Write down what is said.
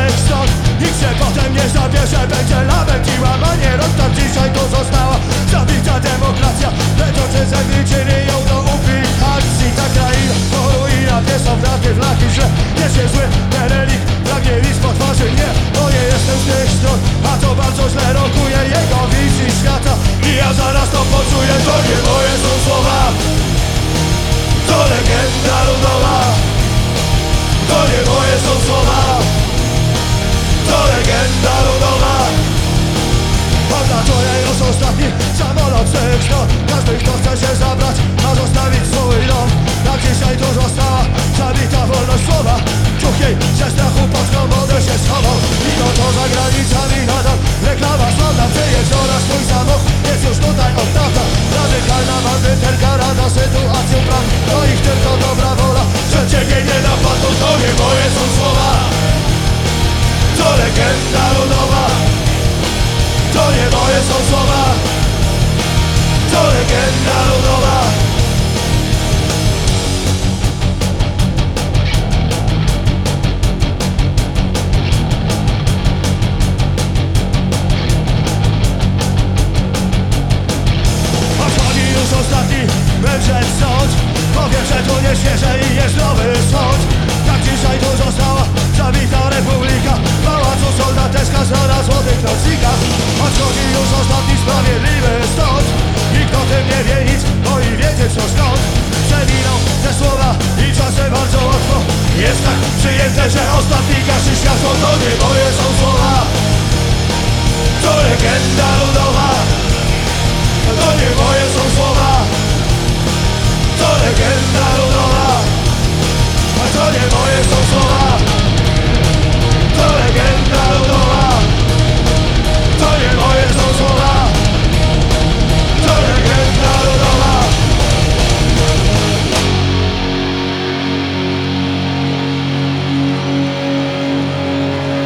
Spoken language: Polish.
trzech stron. Nikt się potem nie zabierze, będzie lament i łamanie rąk. Tam dzisiaj to została zabita demokracja. Leczący zagniczyli ją do ubikacji. Ta kraina to ruina, piesą wraty, flaki, że jest się zły. Ten relikt pragnie list po twarzy. Nie, bo nie jestem z tych stron, a to bardzo źle rokuje jego wizji świata. I ja zaraz to poczuję, to nie moje są słowa, to legenda ludowa. To nie moje są słowa, to legenda ludowa. Odlatuje już ostatni samolot trzech stron. Każdy, kto chce się zabrać, ma zostawić swój dom. Jak dzisiaj tu została zabita wolność słowa. Ciuch jej ze strachu pod komodę się schował. Mimo to za granicami nadal reklama sławna. Przejeżdżona swój zamok jest już tutaj od dawna. Radykalna bandyterka rada sytuacją praw. To ich tylko dobra wola, że ciebie nie napadną. To nie moje są słowa, to legenda ludowa. To nie moje są słowa, to legenda ludowa. Odchodzi już ostatni mędrzec sąd. Powiem, że tu nie świeże i jest nowy sąd. Tak dzisiaj tu została zabita republika. Pałacu soldateska znana złotych nocnikach. Odchodzi już ostatni sprawiedliwy stąd. Nikt o tym nie wie nic, bo i wiedzieć co skąd. Przewinął te słowa i czasem bardzo łatwo jest tak przyjęte, że ostatni gasi światło. To nie moje są słowa, to legenda.